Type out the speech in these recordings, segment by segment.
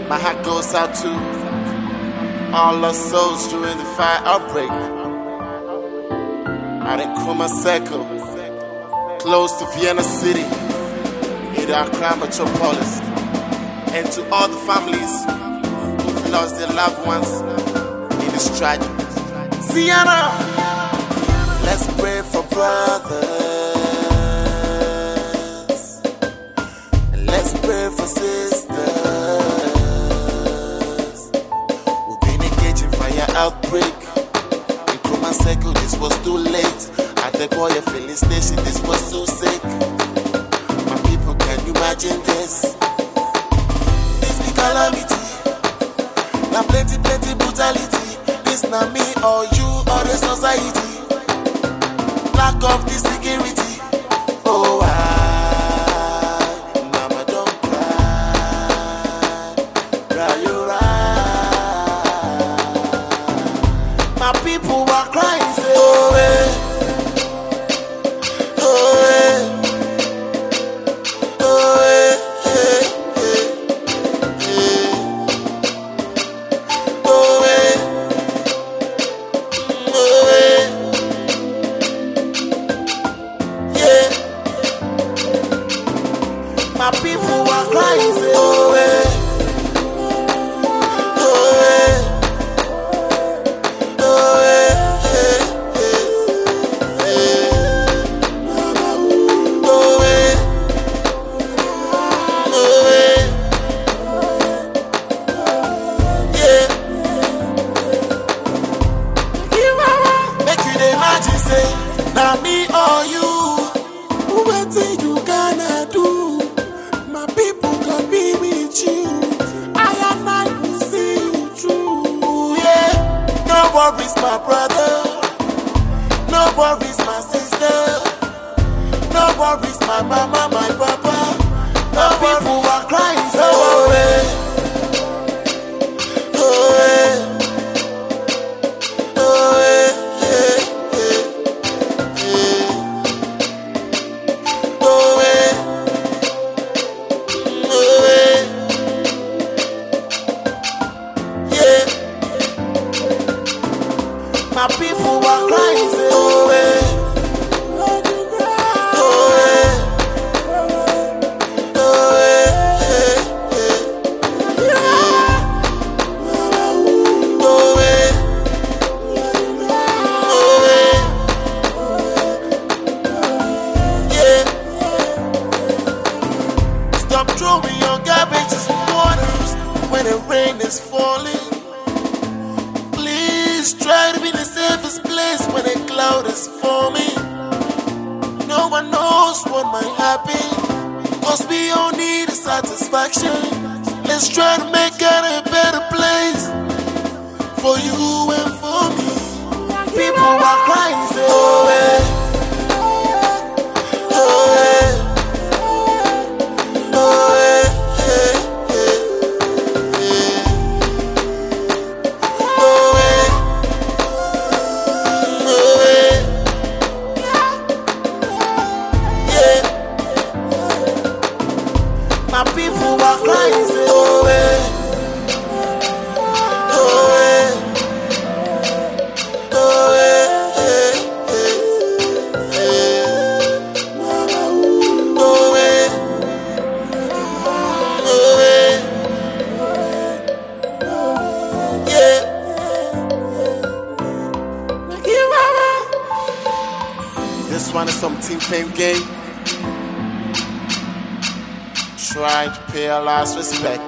My heart goes out to all lost souls during the fire outbreak out in Kuma Circle, close to Vienna City, in the Accra metropolis, and to all the families who've lost their loved ones in this tragedy. Sienna, let's pray for brothers, and let's pray for sisters. We've been engaging fire outbreak in Kuma Circle. This was too late. At the Goya filling station, this was too sick. My people, can you imagine this? This be calamity. Now plenty brutality. This not me or you or the society. Lack of the security. Oh, mama, don't cry. Cry your eyes. My people are crying. Say, oh, my people are crying, say, oh, make you dey imagine, say, now me or you, what you gonna do? My people can be with you. I am not will see you through. Yeah, no worries, my brother. No worries, my sister. No worries, my mama, my papa. No people are crying, so my people are crying, say, oh, stop throwing your garbage in waters when the rain is falling. Try to be the safest place when a cloud is forming. No one knows what might happen, cause we all need a satisfaction. Let's try to make it a better place for you and for me. People are crying, say, oh, my people are crying, say, oh, this one is some Team Fame game. Trying to pay our last respect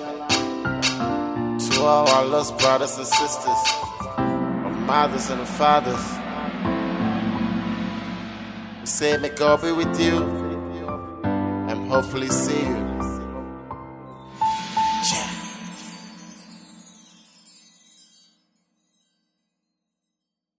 to all our lost brothers and sisters, our mothers and our fathers. We say, may God be with you and hopefully see you